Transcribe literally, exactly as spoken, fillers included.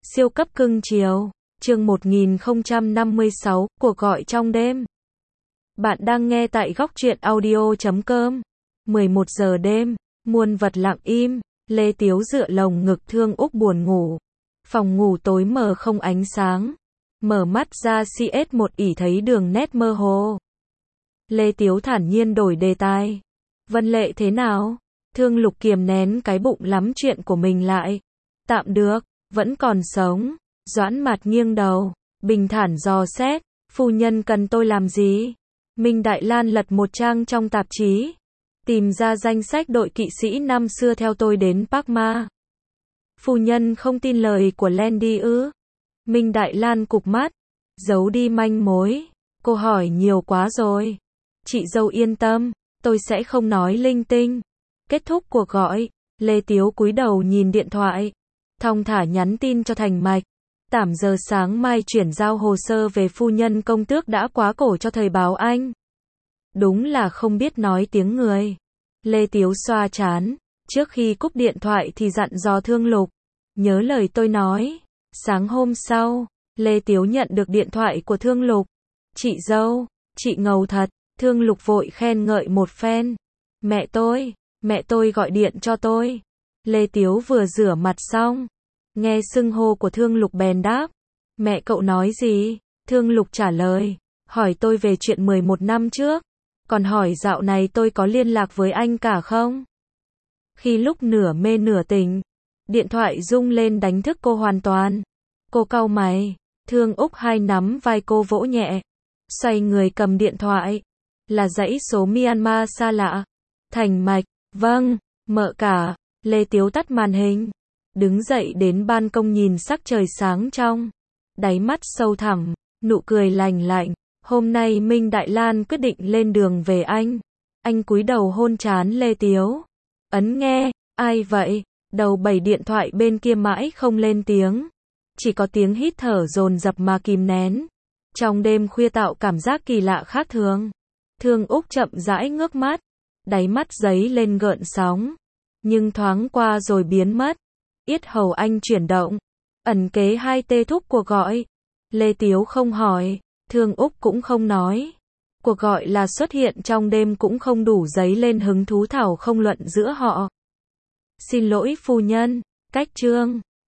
Siêu cấp cưng chiều, chương một nghìn không trăm năm mươi sáu, cuộc gọi trong đêm. Bạn đang nghe tại góc truyện audio chấm com. mười một giờ đêm, muôn vật lặng im, Lê Tiếu dựa lồng ngực Thương Úc buồn ngủ. Phòng ngủ tối mờ không ánh sáng. Mở mắt ra xê ét một ỉ thấy đường nét mơ hồ. Lê Tiếu thản nhiên đổi đề tài. Vân Lệ thế nào? Thương Lục kiềm nén cái bụng lắm chuyện của mình lại. Tạm được, vẫn còn sống. Doãn Mạt nghiêng đầu, bình thản dò xét, phu nhân cần tôi làm gì? Minh Đại Lan lật một trang trong tạp chí, tìm ra danh sách đội kỵ sĩ năm xưa theo tôi đến Park Ma. Phu nhân không tin lời của Landy ư? Minh Đại Lan cụp mắt, giấu đi manh mối. Cô hỏi nhiều quá rồi. Chị dâu yên tâm, tôi sẽ không nói linh tinh. Kết thúc cuộc gọi, Lê Tiếu cúi đầu nhìn điện thoại, thong thả nhắn tin cho Thành Mạch. Tảm giờ sáng mai chuyển giao hồ sơ về phu nhân công tước đã quá cổ cho thời báo Anh. Đúng là không biết nói tiếng người. Lê Tiếu xoa trán, trước khi cúp điện thoại thì dặn dò Thương Lục. Nhớ lời tôi nói. Sáng hôm sau, Lê Tiếu nhận được điện thoại của Thương Lục. Chị dâu, chị ngầu thật. Thương Lục vội khen ngợi một phen. Mẹ tôi, mẹ tôi gọi điện cho tôi. Lê Tiếu vừa rửa mặt xong, nghe xưng hô của Thương Lục bèn đáp. Mẹ cậu nói gì? Thương Lục trả lời, hỏi tôi về chuyện mười một năm trước, còn hỏi dạo này tôi có liên lạc với anh cả không? Khi lúc nửa mê nửa tỉnh, điện thoại rung lên đánh thức cô hoàn toàn. Cô cau mày, Thương Úc hai nắm vai cô vỗ nhẹ, xoay người cầm điện thoại. Là dãy số Myanmar xa lạ. Thành Mạch, vâng, mợ cả. Lê Tiếu tắt màn hình, đứng dậy đến ban công nhìn sắc trời sáng trong, đáy mắt sâu thẳm, nụ cười lành lạnh. Hôm nay Minh Đại Lan quyết định lên đường về Anh. Anh cúi đầu hôn trán Lê Tiếu. Ấn nghe, ai vậy? Đầu bảy điện thoại bên kia mãi không lên tiếng, chỉ có tiếng hít thở dồn dập mà kìm nén. Trong đêm khuya tạo cảm giác kỳ lạ khác thường. Thương Úc chậm rãi ngước mắt, đáy mắt giấy lên gợn sóng, nhưng thoáng qua rồi biến mất. Yết hầu anh chuyển động, ẩn kế hai tê thúc cuộc gọi. Lê Tiếu không hỏi, Thương Úc cũng không nói. Cuộc gọi là xuất hiện trong đêm cũng không đủ giấy lên hứng thú thảo không luận giữa họ. Xin lỗi phu nhân, cách chương.